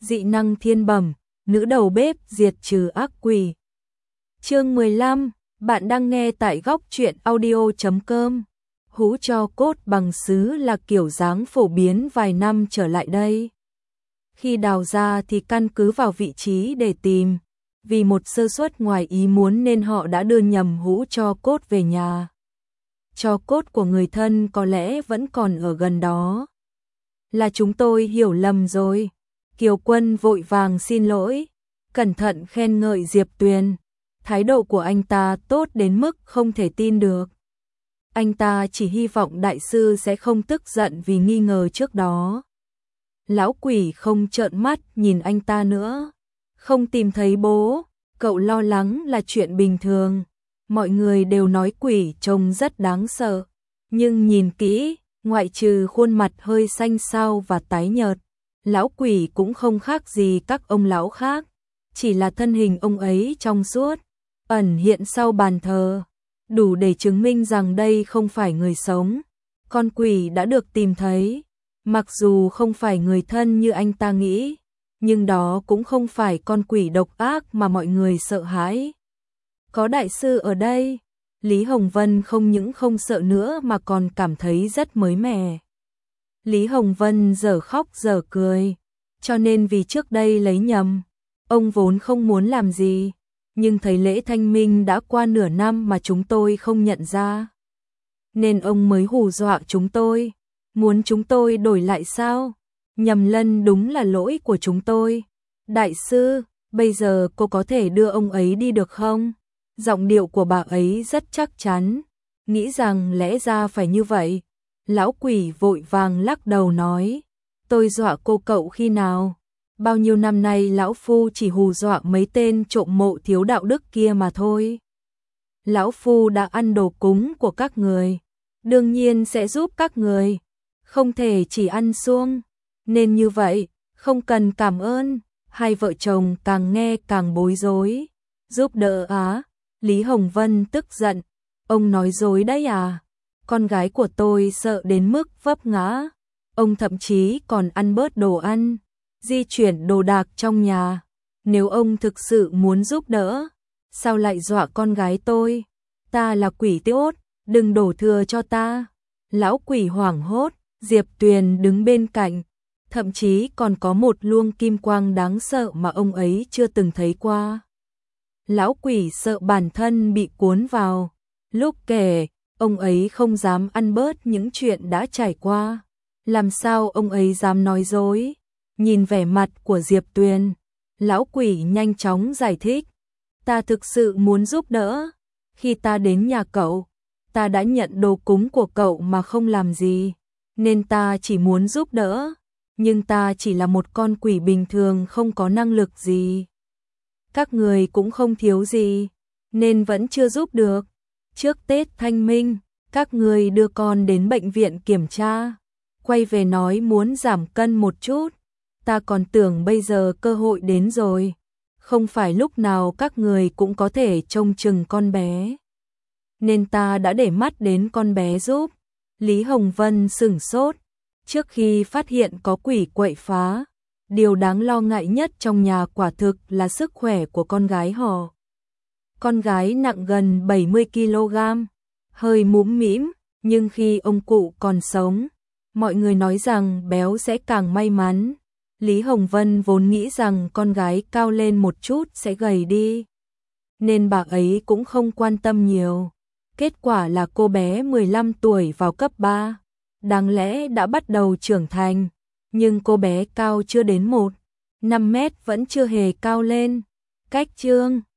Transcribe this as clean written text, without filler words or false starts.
dị năng thiên bẩm, nữ đầu bếp diệt trừ ác quỷ. Chương 15, bạn đang nghe tại góc truyện audio.com. Hũ tro cốt bằng sứ là kiểu dáng phổ biến vài năm trở lại đây. Khi đào ra thì căn cứ vào vị trí để tìm, vì một sơ suất ngoài ý muốn nên họ đã đưa nhầm hũ tro cốt về nhà. Tro cốt của người thân có lẽ vẫn còn ở gần đó. Là chúng tôi hiểu lầm rồi. Kiều Quân vội vàng xin lỗi, cẩn thận khen ngợi Diệp Tuyền. Thái độ của anh ta tốt đến mức không thể tin được. Anh ta chỉ hy vọng đại sư sẽ không tức giận vì nghi ngờ trước đó. Lão quỷ không trợn mắt nhìn anh ta nữa. Không tìm thấy bố, cậu lo lắng là chuyện bình thường. Mọi người đều nói quỷ trông rất đáng sợ. Nhưng nhìn kỹ, ngoại trừ khuôn mặt hơi xanh xao và tái nhợt, lão quỷ cũng không khác gì các ông lão khác. Chỉ là thân hình ông ấy trong suốt, ẩn hiện sau bàn thờ, đủ để chứng minh rằng đây không phải người sống. Con quỷ đã được tìm thấy, mặc dù không phải người thân như anh ta nghĩ, nhưng đó cũng không phải con quỷ độc ác mà mọi người sợ hãi. Có đại sư ở đây, Lý Hồng Vân không những không sợ nữa mà còn cảm thấy rất mới mẻ. Lý Hồng Vân giờ khóc giờ cười, cho nên vì trước đây lấy nhầm, ông vốn không muốn làm gì, nhưng thấy lễ thanh minh đã qua nửa năm mà chúng tôi không nhận ra, nên ông mới hù dọa chúng tôi, muốn chúng tôi đổi lại sao? Nhầm lẫn đúng là lỗi của chúng tôi. Đại sư, bây giờ cô có thể đưa ông ấy đi được không? Giọng điệu của bà ấy rất chắc chắn, nghĩ rằng lẽ ra phải như vậy. Lão quỷ vội vàng lắc đầu nói, tôi dọa cô cậu khi nào? Bao nhiêu năm nay lão phu chỉ hù dọa mấy tên trộm mộ thiếu đạo đức kia mà thôi. Lão phu đã ăn đồ cúng của các người, đương nhiên sẽ giúp các người, không thể chỉ ăn suông. Nên như vậy, không cần cảm ơn. Hai vợ chồng càng nghe càng bối rối. Giúp đỡ á? Lý Hồng Vân tức giận, ông nói dối đấy à? Con gái của tôi sợ đến mức vấp ngã. Ông thậm chí còn ăn bớt đồ ăn, di chuyển đồ đạc trong nhà. Nếu ông thực sự muốn giúp đỡ, sao lại dọa con gái tôi? Ta là quỷ tốt, đừng đổ thừa cho ta. Lão quỷ hoảng hốt, Diệp Tuyền đứng bên cạnh, thậm chí còn có một luồng kim quang đáng sợ mà ông ấy chưa từng thấy qua. Lão quỷ sợ bản thân bị cuốn vào, lúc kể, ông ấy không dám ăn bớt những chuyện đã trải qua. Làm sao ông ấy dám nói dối? Nhìn vẻ mặt của Diệp Tuyền, lão quỷ nhanh chóng giải thích. Ta thực sự muốn giúp đỡ. Khi ta đến nhà cậu, ta đã nhận đồ cúng của cậu mà không làm gì, nên ta chỉ muốn giúp đỡ. Nhưng ta chỉ là một con quỷ bình thường không có năng lực gì. Các người cũng không thiếu gì, nên vẫn chưa giúp được. Trước Tết Thanh Minh, các người đưa con đến bệnh viện kiểm tra, quay về nói muốn giảm cân một chút. Ta còn tưởng bây giờ cơ hội đến rồi, không phải lúc nào các người cũng có thể trông chừng con bé, nên ta đã để mắt đến con bé giúp. Lý Hồng Vân sửng sốt. Trước khi phát hiện có quỷ quậy phá, điều đáng lo ngại nhất trong nhà quả thực là sức khỏe của con gái họ. Con gái nặng gần 70 kg, hơi mũm mĩm, nhưng khi ông cụ còn sống, mọi người nói rằng béo sẽ càng may mắn. Lý Hồng Vân vốn nghĩ rằng con gái cao lên một chút sẽ gầy đi, nên bà ấy cũng không quan tâm nhiều. Kết quả là cô bé 15 tuổi vào cấp 3. Đáng lẽ đã bắt đầu trưởng thành, nhưng cô bé cao chưa đến 1,5 mét vẫn chưa hề cao lên. Cách chương